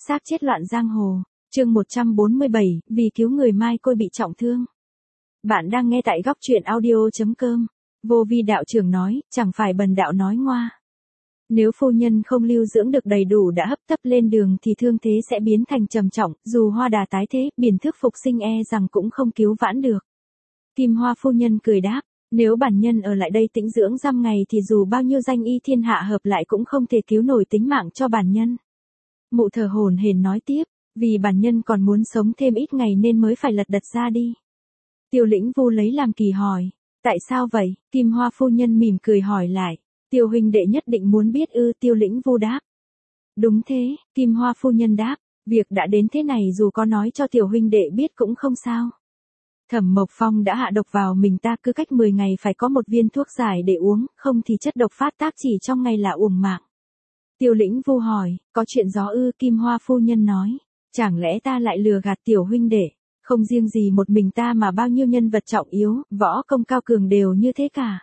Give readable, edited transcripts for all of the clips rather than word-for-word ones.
Xác chết loạn giang hồ. Chương 147, vì cứu người Mai Côi bị trọng thương. Bạn đang nghe tại góc truyện audio.com. Vô Vi đạo trưởng nói, chẳng phải bần đạo nói ngoa. Nếu phu nhân không lưu dưỡng được đầy đủ đã hấp tấp lên đường thì thương thế sẽ biến thành trầm trọng, dù hoa đà tái thế, biển thức phục sinh rằng cũng không cứu vãn được. Kim Hoa phu nhân cười đáp, nếu bản nhân ở lại đây tĩnh dưỡng dăm ngày thì dù bao nhiêu danh y thiên hạ hợp lại cũng không thể cứu nổi tính mạng cho bản nhân. Mụ thở hổn hển nói tiếp, vì bản nhân còn muốn sống thêm ít ngày nên mới phải lật đật ra đi. Tiêu Lĩnh Vu lấy làm kỳ hỏi, tại sao vậy? Kim Hoa phu nhân mỉm cười hỏi lại, Tiêu huynh đệ nhất định muốn biết ư? Tiêu Lĩnh Vu đáp. Đúng thế, Kim Hoa phu nhân đáp, việc đã đến thế này dù có nói cho tiểu huynh đệ biết cũng không sao. Thẩm Mộc Phong đã hạ độc vào mình ta, cứ cách 10 ngày phải có một viên thuốc giải để uống, không thì chất độc phát tác chỉ trong ngày là uổng mạng. Tiêu Lĩnh Vu hỏi, có chuyện gió ư? Kim Hoa phu nhân nói, chẳng lẽ ta lại lừa gạt tiểu huynh đệ? Không riêng gì một mình ta mà bao nhiêu nhân vật trọng yếu, võ công cao cường đều như thế cả.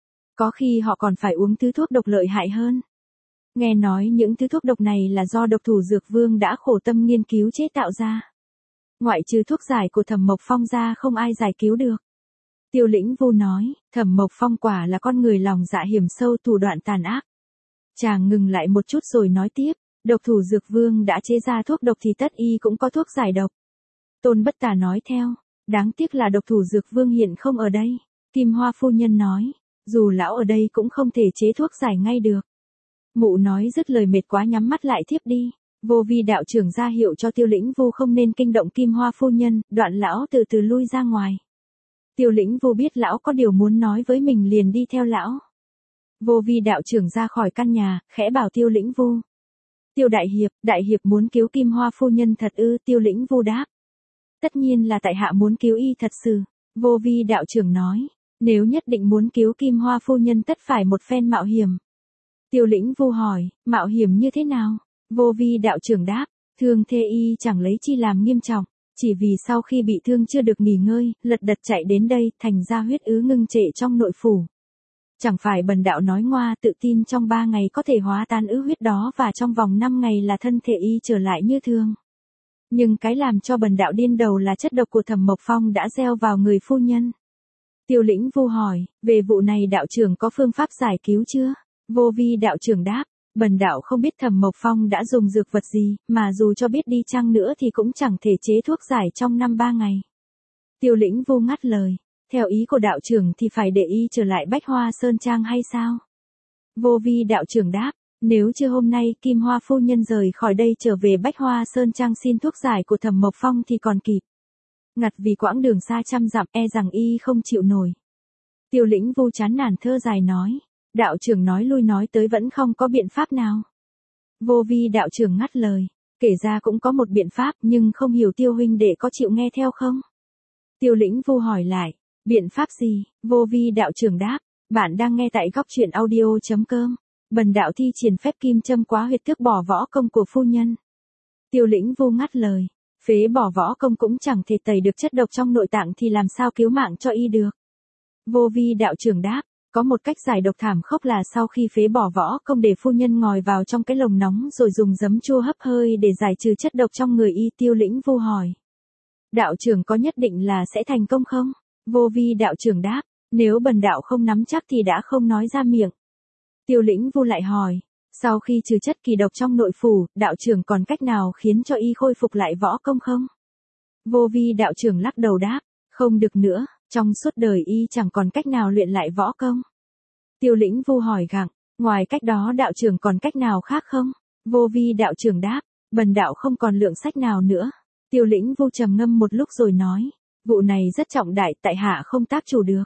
Có khi họ còn phải uống thứ thuốc độc lợi hại hơn. Nghe nói những thứ thuốc độc này là do độc thủ Dược Vương đã khổ tâm nghiên cứu chế tạo ra. Ngoại trừ thuốc giải của Thẩm Mộc Phong ra không ai giải cứu được. Tiêu Lĩnh Vu nói, Thẩm Mộc Phong quả là con người lòng dạ hiểm sâu, thủ đoạn tàn ác. Chàng ngừng lại một chút rồi nói tiếp, độc thủ Dược Vương đã chế ra thuốc độc thì tất y cũng có thuốc giải độc. Tôn Bất Tà nói theo, đáng tiếc là độc thủ Dược Vương hiện không ở đây. Kim Hoa phu nhân nói, dù lão ở đây cũng không thể chế thuốc giải ngay được. Mụ nói dứt lời mệt quá nhắm mắt lại thiếp đi. Vô Vi đạo trưởng ra hiệu cho Tiêu Lĩnh Vu không nên kinh động Kim Hoa phu nhân, đoạn lão từ từ lui ra ngoài. Tiêu Lĩnh Vu biết lão có điều muốn nói với mình liền đi theo lão. Vô Vi đạo trưởng ra khỏi căn nhà, khẽ bảo Tiêu Lĩnh Vu. Tiêu đại hiệp muốn cứu Kim Hoa phu nhân thật ư? Tiêu Lĩnh Vu đáp. Tất nhiên là tại hạ muốn cứu y thật sự. Vô Vi đạo trưởng nói, nếu nhất định muốn cứu Kim Hoa phu nhân tất phải một phen mạo hiểm. Tiêu Lĩnh Vu hỏi, mạo hiểm như thế nào? Vô Vi đạo trưởng đáp, thương thế y chẳng lấy chi làm nghiêm trọng, chỉ vì sau khi bị thương chưa được nghỉ ngơi, lật đật chạy đến đây, thành ra huyết ứ ngưng trệ trong nội phủ. Chẳng phải bần đạo nói ngoa, tự tin trong 3 ngày có thể hóa tan ứ huyết đó và trong vòng 5 ngày là thân thể y trở lại như thường. Nhưng cái làm cho bần đạo điên đầu là chất độc của Thẩm Mộc Phong đã gieo vào người phu nhân. Tiêu Lĩnh Vu hỏi, về vụ này đạo trưởng có phương pháp giải cứu chưa? Vô Vi đạo trưởng đáp, bần đạo không biết Thẩm Mộc Phong đã dùng dược vật gì, mà dù cho biết đi chăng nữa thì cũng chẳng thể chế thuốc giải trong 5-3 ngày. Tiêu Lĩnh Vu ngắt lời, theo ý của đạo trưởng thì phải để y trở lại Bách Hoa Sơn Trang hay sao? Vô Vi đạo trưởng đáp, nếu chưa hôm nay Kim Hoa phu nhân rời khỏi đây trở về Bách Hoa Sơn Trang xin thuốc giải của Thẩm Mộc Phong thì còn kịp. Ngặt vì quãng đường xa trăm dặm rằng y không chịu nổi. Tiêu Lĩnh Vu chán nản thơ dài nói, đạo trưởng nói lui nói tới vẫn không có biện pháp nào. Vô Vi đạo trưởng ngắt lời, kể ra cũng có một biện pháp nhưng không hiểu Tiêu huynh đệ có chịu nghe theo không? Tiêu Lĩnh Vu hỏi lại, biện pháp gì? Vô Vi đạo trưởng đáp, bạn đang nghe tại góc truyện audio.com. Bần đạo thi triển phép kim châm quá huyệt tước bỏ võ công của phu nhân. Tiêu Lĩnh Vu ngắt lời, phế bỏ võ công cũng chẳng thể tẩy được chất độc trong nội tạng thì làm sao cứu mạng cho y được. Vô Vi đạo trưởng đáp, có một cách giải độc thảm khốc là sau khi phế bỏ võ công để phu nhân ngồi vào trong cái lồng nóng rồi dùng giấm chua hấp hơi để giải trừ chất độc trong người y. Tiêu Lĩnh Vu hỏi, đạo trưởng có nhất định là sẽ thành công không? Vô Vi đạo trưởng đáp, nếu bần đạo không nắm chắc thì đã không nói ra miệng. Tiêu Lĩnh Vu lại hỏi, sau khi trừ chất kỳ độc trong nội phủ, đạo trưởng còn cách nào khiến cho y khôi phục lại võ công không? Vô Vi đạo trưởng lắc đầu đáp, không được nữa, trong suốt đời y chẳng còn cách nào luyện lại võ công. Tiêu Lĩnh Vu hỏi gặng, ngoài cách đó đạo trưởng còn cách nào khác không? Vô Vi đạo trưởng đáp, bần đạo không còn lượng sách nào nữa. Tiêu Lĩnh Vu trầm ngâm một lúc rồi nói, vụ này rất trọng đại, tại hạ không tác chủ được.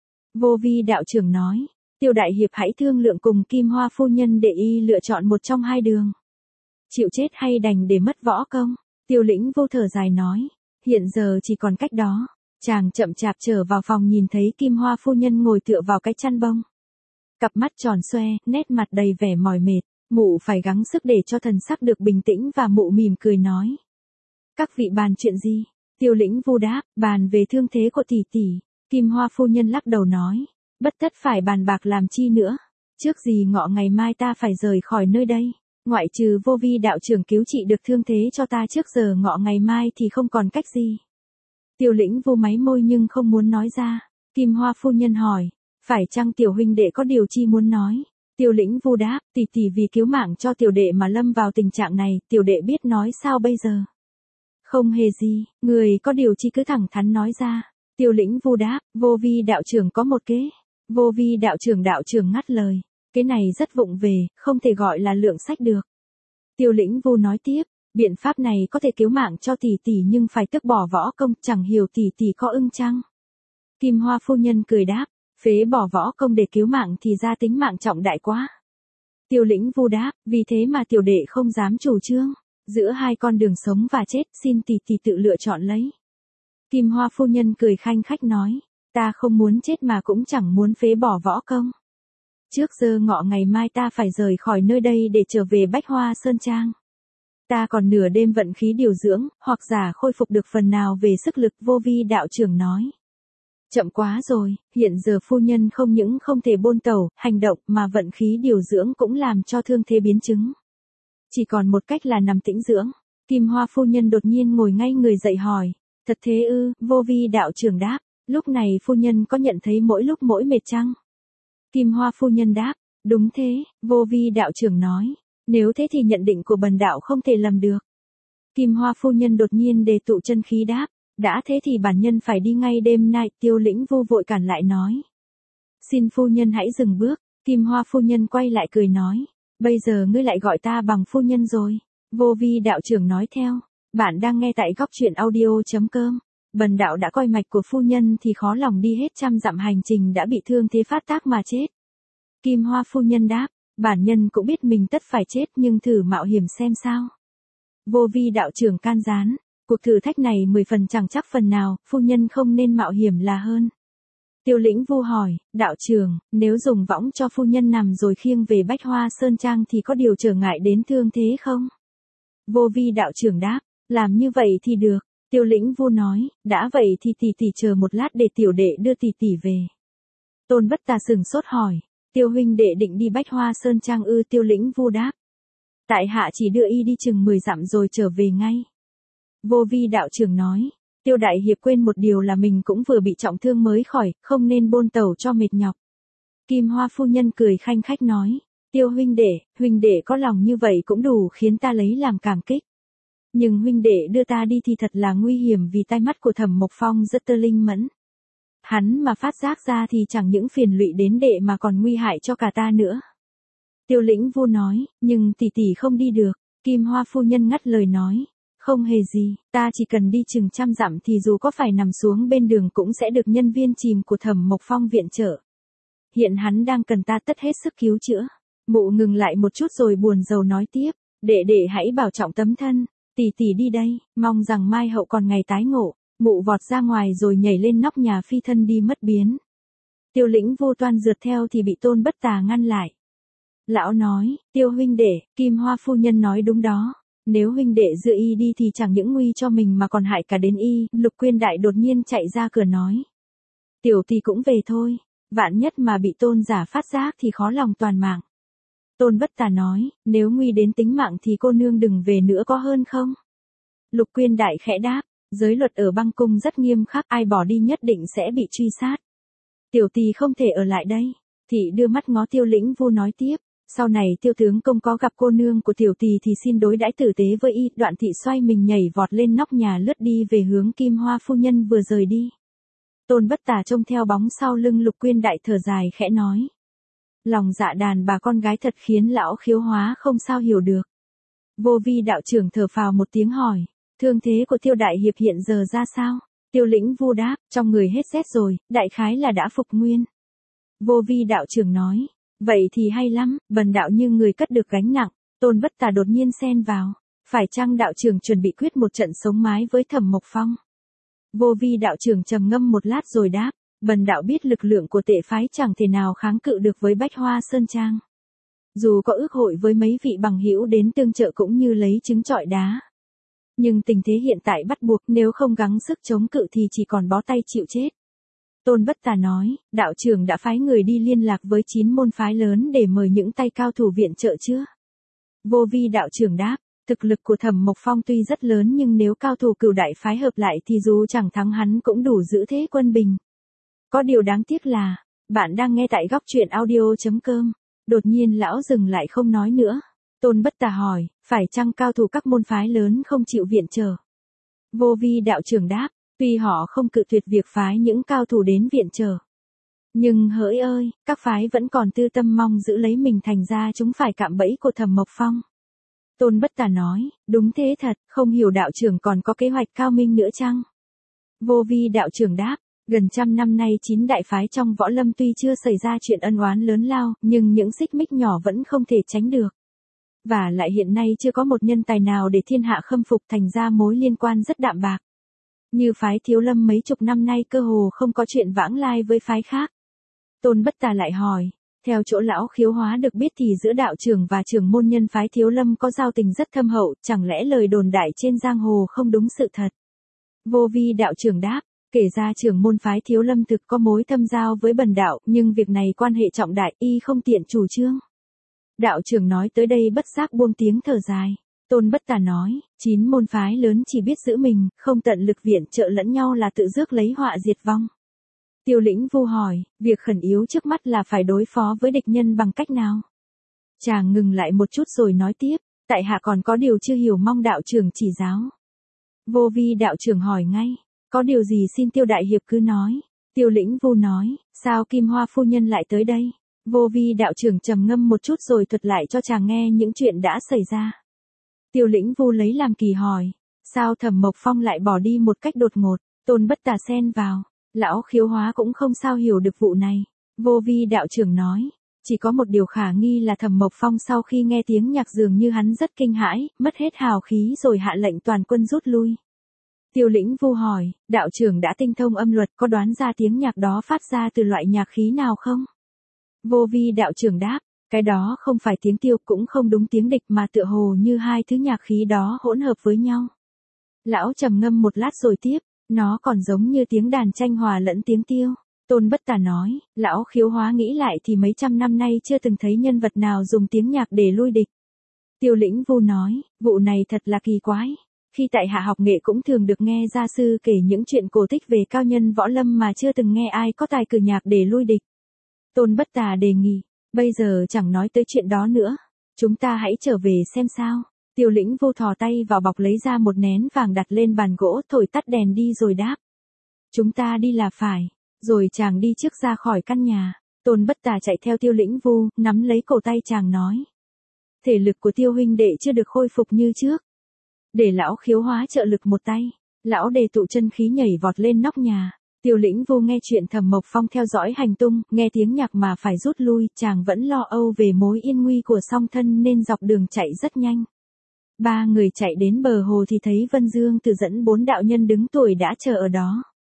Vô Vi đạo trưởng nói, Tiêu đại hiệp hãy thương lượng cùng Kim Hoa phu nhân để y lựa chọn một trong hai đường. Chịu chết hay đành để mất võ công? Tiêu Lĩnh Vu thở dài nói, hiện giờ chỉ còn cách đó. Chàng chậm chạp trở vào phòng nhìn thấy Kim Hoa phu nhân ngồi tựa vào cái chăn bông. Cặp mắt tròn xoe, nét mặt đầy vẻ mỏi mệt, mụ phải gắng sức để cho thần sắc được bình tĩnh và mụ mỉm cười nói. Các vị bàn chuyện gì? Tiêu Lĩnh Vu đáp, bàn về thương thế của tỷ tỷ. Kim Hoa phu nhân lắc đầu nói, bất tất phải bàn bạc làm chi nữa. Trước gì ngọ ngày mai ta phải rời khỏi nơi đây. Ngoại trừ Vô Vi đạo trưởng cứu trị được thương thế cho ta trước giờ ngọ ngày mai thì không còn cách gì. Tiêu Lĩnh Vu máy môi nhưng không muốn nói ra. Kim Hoa phu nhân hỏi, phải chăng tiểu huynh đệ có điều chi muốn nói? Tiêu Lĩnh Vu đáp, tỷ tỷ vì cứu mạng cho tiểu đệ mà lâm vào tình trạng này, tiểu đệ biết nói sao bây giờ? Không hề gì, người có điều chi cứ thẳng thắn nói ra. Tiêu Lĩnh Vu đáp, Vô Vi đạo trưởng có một kế. Vô Vi đạo trưởng ngắt lời, cái này rất vụng về, không thể gọi là lượng sách được. Tiêu Lĩnh Vu nói tiếp, biện pháp này có thể cứu mạng cho tỷ tỷ nhưng phải tước bỏ võ công, chẳng hiểu tỷ tỷ có ưng chăng? Kim Hoa phu nhân cười đáp, phế bỏ võ công để cứu mạng thì ra tính mạng trọng đại quá. Tiêu Lĩnh Vu đáp, vì thế mà tiểu đệ không dám chủ trương. Giữa hai con đường sống và chết, xin tỷ tỷ tự lựa chọn lấy. Kim Hoa phu nhân cười khanh khách nói, ta không muốn chết mà cũng chẳng muốn phế bỏ võ công. Trước giờ ngọ ngày mai ta phải rời khỏi nơi đây để trở về Bách Hoa Sơn Trang. Ta còn nửa đêm vận khí điều dưỡng, hoặc giả khôi phục được phần nào về sức lực. Vô Vi đạo trưởng nói. Chậm quá rồi, hiện giờ phu nhân không những không thể bôn tẩu, hành động mà vận khí điều dưỡng cũng làm cho thương thế biến chứng. Chỉ còn một cách là nằm tĩnh dưỡng. Kim Hoa phu nhân đột nhiên ngồi ngay người dậy hỏi, thật thế ư? Vô Vi đạo trưởng đáp, lúc này phu nhân có nhận thấy mỗi lúc mỗi mệt chăng? Kim Hoa phu nhân đáp, đúng thế. Vô Vi đạo trưởng nói, nếu thế thì nhận định của bần đạo không thể lầm được. Kim Hoa phu nhân đột nhiên đề tụ chân khí đáp, đã thế thì bản nhân phải đi ngay đêm nay. Tiêu Lĩnh Vu vội cản lại nói, xin phu nhân hãy dừng bước. Kim Hoa phu nhân quay lại cười nói, bây giờ ngươi lại gọi ta bằng phu nhân rồi. Vô Vi đạo trưởng nói theo, bạn đang nghe tại góc truyện audio.com. Bần đạo đã coi mạch của phu nhân thì khó lòng đi hết trăm dặm hành trình đã bị thương thế phát tác mà chết. Kim Hoa phu nhân đáp, bản nhân cũng biết mình tất phải chết nhưng thử mạo hiểm xem sao. Vô Vi đạo trưởng can gián, cuộc thử thách này 10 phần chẳng chắc phần nào, phu nhân không nên mạo hiểm là hơn. Tiêu Lĩnh Vu hỏi, đạo trưởng, nếu dùng võng cho phu nhân nằm rồi khiêng về Bách Hoa Sơn Trang thì có điều trở ngại đến thương thế không? Vô Vi đạo trưởng đáp, làm như vậy thì được. Tiêu Lĩnh Vu nói, đã vậy thì tỷ tỷ chờ một lát để tiểu đệ đưa tỷ tỷ về. Tôn Bất Tà sửng sốt hỏi, Tiêu huynh đệ định đi Bách Hoa Sơn Trang ư? Tiêu Lĩnh Vu đáp, tại hạ chỉ đưa y đi chừng 10 dặm rồi trở về ngay. Vô Vi đạo trưởng nói, Tiêu đại hiệp quên một điều là mình cũng vừa bị trọng thương mới khỏi, không nên bôn tẩu cho mệt nhọc. Kim Hoa phu nhân cười khanh khách nói, Tiêu huynh đệ có lòng như vậy cũng đủ khiến ta lấy làm cảm kích. Nhưng huynh đệ đưa ta đi thì thật là nguy hiểm vì tai mắt của Thẩm Mộc Phong rất tơ linh mẫn. Hắn mà phát giác ra thì chẳng những phiền lụy đến đệ mà còn nguy hại cho cả ta nữa. Tiêu Lĩnh Vu nói, nhưng tỷ tỷ không đi được. Kim Hoa phu nhân ngắt lời nói, không hề gì, ta chỉ cần đi chừng trăm dặm thì dù có phải nằm xuống bên đường cũng sẽ được nhân viên chìm của Thẩm Mộc Phong viện trợ. Hiện hắn đang cần ta tất hết sức cứu chữa. Mụ ngừng lại một chút rồi buồn rầu nói tiếp, đệ hãy bảo trọng tấm thân. Tỷ tỷ đi đây, mong rằng mai hậu còn ngày tái ngộ. Mụ vọt ra ngoài rồi nhảy lên nóc nhà phi thân đi mất biến. Tiêu Lĩnh Vu toan rượt theo thì bị Tôn Bất Tà ngăn lại. Lão nói, Tiêu huynh đệ, Kim Hoa phu nhân nói đúng đó. Nếu huynh đệ giữ y đi thì chẳng những nguy cho mình mà còn hại cả đến y. Lục Quyên Đại đột nhiên chạy ra cửa nói, tiểu tỷ cũng về thôi, vạn nhất mà bị Tôn giả phát giác thì khó lòng toàn mạng. Tôn Bất Tà nói, nếu nguy đến tính mạng thì cô nương đừng về nữa có hơn không? Lục Quyên Đại khẽ đáp, giới luật ở băng cung rất nghiêm khắc, ai bỏ đi nhất định sẽ bị truy sát. Tiểu tỷ không thể ở lại đây. Thị đưa mắt ngó Tiêu Lĩnh Vu nói tiếp, sau này Tiêu tướng công có gặp cô nương của tiểu tỷ thì xin đối đãi tử tế với y. Đoạn thị xoay mình nhảy vọt lên nóc nhà lướt đi về hướng Kim Hoa phu nhân vừa rời đi. Tôn Bất Tà trông theo bóng sau lưng Lục Quyên Đại thở dài khẽ nói, lòng dạ đàn bà con gái thật khiến lão khiếu hóa không sao hiểu được. Vô Vi đạo trưởng thở phào một tiếng hỏi, thương thế của Tiêu đại hiệp hiện giờ ra sao? Tiêu Lĩnh Vu đáp, trong người hết rét rồi, đại khái là đã phục nguyên. Vô Vi đạo trưởng nói, vậy thì hay lắm, bần đạo như người cất được gánh nặng. Tôn Bất Tà đột nhiên xen vào, phải chăng đạo trưởng chuẩn bị quyết một trận sống mái với Thẩm Mộc Phong? Vô Vi đạo trưởng trầm ngâm một lát rồi đáp, bần đạo biết lực lượng của tệ phái chẳng thể nào kháng cự được với Bách Hoa Sơn Trang. Dù có ước hội với mấy vị bằng hữu đến tương trợ cũng như lấy trứng trọi đá. Nhưng tình thế hiện tại bắt buộc, nếu không gắng sức chống cự thì chỉ còn bó tay chịu chết. Tôn Bất Tà nói, đạo trưởng đã phái người đi liên lạc với 9 môn phái lớn để mời những tay cao thủ viện trợ chưa? Vô vi đạo trưởng đáp, thực lực của Thẩm Mộc Phong tuy rất lớn nhưng nếu cao thủ Cửu đại phái hợp lại thì dù chẳng thắng hắn cũng đủ giữ thế quân bình. Có điều đáng tiếc là, bạn đang nghe tại góc truyện audio.com. Đột nhiên lão dừng lại không nói nữa. Tôn Bất Tà hỏi, phải chăng cao thủ các môn phái lớn không chịu viện trợ? Vô vi đạo trưởng đáp, tuy họ không cự tuyệt việc phái những cao thủ đến viện trợ. Nhưng hỡi ơi, các phái vẫn còn tư tâm mong giữ lấy mình, thành ra chúng phải cạm bẫy của Thẩm Mộc Phong. Tôn Bất Tà nói, đúng thế thật, không hiểu đạo trưởng còn có kế hoạch cao minh nữa chăng? Vô vi đạo trưởng đáp, gần trăm năm nay 9 đại phái trong võ lâm tuy chưa xảy ra chuyện ân oán lớn lao, nhưng những xích mích nhỏ vẫn không thể tránh được. Và lại hiện nay chưa có một nhân tài nào để thiên hạ khâm phục, thành ra mối liên quan rất đạm bạc. Như phái Thiếu Lâm mấy chục năm nay cơ hồ không có chuyện vãng lai với phái khác. Tôn Bất Tà lại hỏi, theo chỗ lão Khiếu Hóa được biết thì giữa đạo trưởng và trưởng môn nhân phái Thiếu Lâm có giao tình rất thâm hậu, chẳng lẽ lời đồn đại trên giang hồ không đúng sự thật? Vô vi đạo trưởng đáp, kể ra trưởng môn phái Thiếu Lâm thực có mối thâm giao với bần đạo, nhưng việc này quan hệ trọng đại, y không tiện chủ trương. Đạo trưởng nói tới đây bất giác buông tiếng thở dài. Tôn Bất Tà nói, 9 môn phái lớn chỉ biết giữ mình, không tận lực viện trợ lẫn nhau là tự rước lấy họa diệt vong. Tiêu Lĩnh Vu hỏi, việc khẩn yếu trước mắt là phải đối phó với địch nhân bằng cách nào? Chàng ngừng lại một chút rồi nói tiếp, tại hạ còn có điều chưa hiểu, mong đạo trưởng chỉ giáo. Vô vi đạo trưởng hỏi ngay, có điều gì xin Tiêu đại hiệp cứ nói. Tiêu Lĩnh Vu nói, sao Kim Hoa phu nhân lại tới đây? Vô vi đạo trưởng trầm ngâm một chút rồi thuật lại cho chàng nghe những chuyện đã xảy ra. Tiêu Lĩnh Vu lấy làm kỳ hỏi, sao Thẩm Mộc Phong lại bỏ đi một cách đột ngột? Tôn Bất Tà xen vào, lão Khiếu Hóa cũng không sao hiểu được vụ này. Vô vi đạo trưởng nói, chỉ có một điều khả nghi là Thẩm Mộc Phong sau khi nghe tiếng nhạc dường như hắn rất kinh hãi, mất hết hào khí rồi hạ lệnh toàn quân rút lui. Tiêu Lĩnh Vu hỏi, đạo trưởng đã tinh thông âm luật, có đoán ra tiếng nhạc đó phát ra từ loại nhạc khí nào không? Vô vi đạo trưởng đáp, cái đó không phải tiếng tiêu cũng không đúng tiếng địch mà tựa hồ như hai thứ nhạc khí đó hỗn hợp với nhau. Lão trầm ngâm một lát rồi tiếp, nó còn giống như tiếng đàn tranh hòa lẫn tiếng tiêu. Tôn Bất Tà nói, lão Khiếu Hóa nghĩ lại thì mấy trăm năm nay chưa từng thấy nhân vật nào dùng tiếng nhạc để lui địch. Tiêu Lĩnh Vu nói, vụ này thật là kỳ quái. Khi tại hạ học nghệ cũng thường được nghe gia sư kể những chuyện cổ tích về cao nhân võ lâm mà chưa từng nghe ai có tài cử nhạc để lui địch. Tôn Bất Tà đề nghị, bây giờ chẳng nói tới chuyện đó nữa, chúng ta hãy trở về xem sao. Tiêu Lĩnh Vu thò tay vào bọc lấy ra một nén vàng đặt lên bàn gỗ, thổi tắt đèn đi rồi đáp. Chúng ta đi là phải. Rồi chàng đi trước ra khỏi căn nhà. Tôn Bất Tà chạy theo Tiêu Lĩnh Vu, nắm lấy cổ tay chàng nói. Thể lực của Tiêu huynh đệ chưa được khôi phục như trước. Để lão Khiếu Hóa trợ lực một tay. Lão đề tụ chân khí nhảy vọt lên nóc nhà. Tiêu Lĩnh Vu nghe chuyện Thẩm Mộc Phong theo dõi hành tung, nghe tiếng nhạc mà phải rút lui, chàng vẫn lo âu về mối yên nguy của song thân nên dọc đường chạy rất nhanh. 3 người chạy đến bờ hồ thì thấy Vân Dương Tử dẫn 4 đạo nhân đứng tuổi đã chờ ở đó.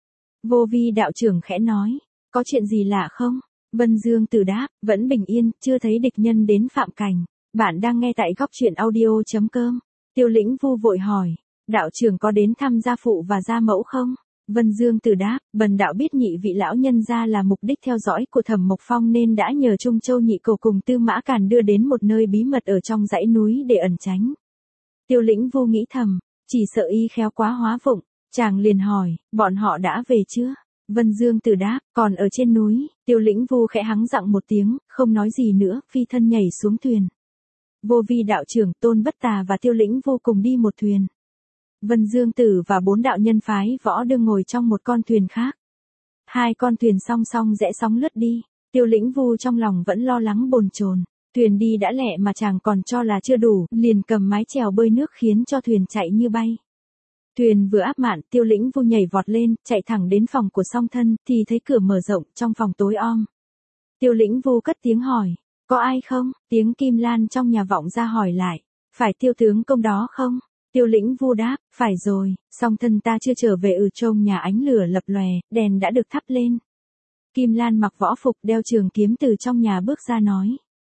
Vô vi đạo trưởng khẽ nói, có chuyện gì lạ không? Vân Dương Tử đáp, vẫn bình yên, chưa thấy địch nhân đến phạm cảnh. Bạn đang nghe tại góc truyện audio.com. Tiêu Lĩnh Vu vội hỏi, đạo trưởng có đến thăm gia phụ và gia mẫu không? Vân Dương Tử đáp, bần đạo biết nhị vị lão nhân gia là mục đích theo dõi của Thẩm Mộc Phong nên đã nhờ Trung Châu Nhị Cầu cùng Tư Mã Càn đưa đến một nơi bí mật ở trong dãy núi để ẩn tránh. Tiêu Lĩnh Vu nghĩ thầm, chỉ sợ y khéo quá hóa vụng. Chàng liền hỏi, bọn họ đã về chưa? Vân Dương Tử đáp, còn ở trên núi. Tiêu Lĩnh Vu khẽ hắng giọng một tiếng, không nói gì nữa, phi thân nhảy xuống thuyền. Vô vi đạo trưởng, Tôn Bất Tà và Tiêu Lĩnh Vu cùng đi một thuyền. Vân Dương Tử và 4 đạo nhân phái võ đương ngồi trong một con thuyền khác. 2 con thuyền song song rẽ sóng lướt đi. Tiêu Lĩnh Vu trong lòng vẫn lo lắng bồn chồn. Thuyền đi đã lẹ mà chàng còn cho là chưa đủ, liền cầm mái chèo bơi nước khiến cho thuyền chạy như bay. Thuyền vừa áp mạn, Tiêu Lĩnh Vu nhảy vọt lên, chạy thẳng đến phòng của song thân, thì thấy cửa mở rộng, trong phòng tối om. Tiêu Lĩnh Vu cất tiếng hỏi, có ai không? Tiếng Kim Lan trong nhà vọng ra hỏi lại, phải Tiêu tướng công đó không? Tiêu Lĩnh Vu đáp, phải rồi, song thân ta chưa trở về. Trong nhà ánh lửa lập lòe, đèn đã được thắp lên. Kim Lan mặc võ phục, đeo trường kiếm từ trong nhà bước ra nói.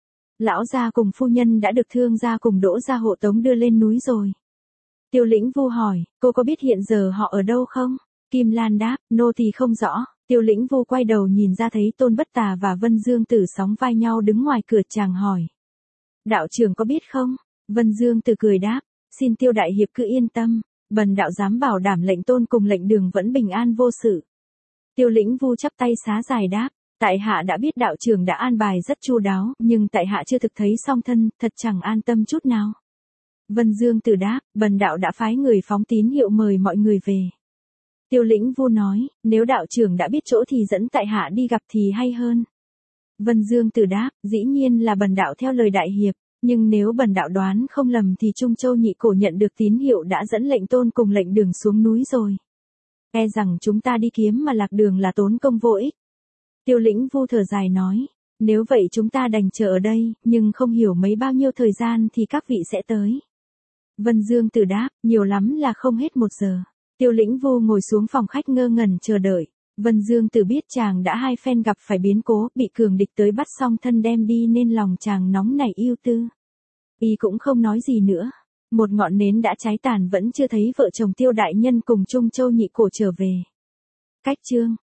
Lão gia cùng phu nhân đã được thương gia cùng Đỗ gia hộ tống đưa lên núi rồi. Tiêu Lĩnh Vu hỏi, cô có biết hiện giờ họ ở đâu không? Kim Lan đáp, nô tỳ không rõ. Tiêu Lĩnh Vu quay đầu nhìn ra thấy Tôn Bất Tà và Vân Dương Tử sóng vai nhau đứng ngoài cửa, chàng hỏi. Đạo trưởng có biết không? Vân Dương Tử cười đáp, xin Tiêu đại hiệp cứ yên tâm, bần đạo dám bảo đảm lệnh tôn cùng lệnh đường vẫn bình an vô sự. Tiêu Lĩnh Vu chắp tay xá dài đáp, tại hạ đã biết đạo trưởng đã an bài rất chu đáo, nhưng tại hạ chưa thực thấy song thân, thật chẳng an tâm chút nào. Vân Dương Tử đáp, bần đạo đã phái người phóng tín hiệu mời mọi người về. Tiêu Lĩnh Vu nói, nếu đạo trưởng đã biết chỗ thì dẫn tại hạ đi gặp thì hay hơn. Vân Dương Tử đáp, dĩ nhiên là bần đạo theo lời đại hiệp, nhưng nếu bần đạo đoán không lầm thì Trung Châu Nhị Cổ nhận được tín hiệu đã dẫn lệnh tôn cùng lệnh đường xuống núi rồi. E rằng chúng ta đi kiếm mà lạc đường là tốn công vô ích. Tiêu Lĩnh Vu thở dài nói, nếu vậy chúng ta đành chờ ở đây, nhưng không hiểu mấy bao nhiêu thời gian thì các vị sẽ tới. Vân Dương Tử đáp, nhiều lắm là không hết 1 giờ. Tiêu Lĩnh Vu ngồi xuống phòng khách ngơ ngẩn chờ đợi. Vân Dương Tử biết chàng đã 2 phen gặp phải biến cố, bị cường địch tới bắt song thân đem đi nên lòng chàng nóng nảy ưu tư. Y cũng không nói gì nữa. Một ngọn nến đã cháy tàn vẫn chưa thấy vợ chồng Tiêu đại nhân cùng Trung Châu Nhị Cổ trở về. Cách chương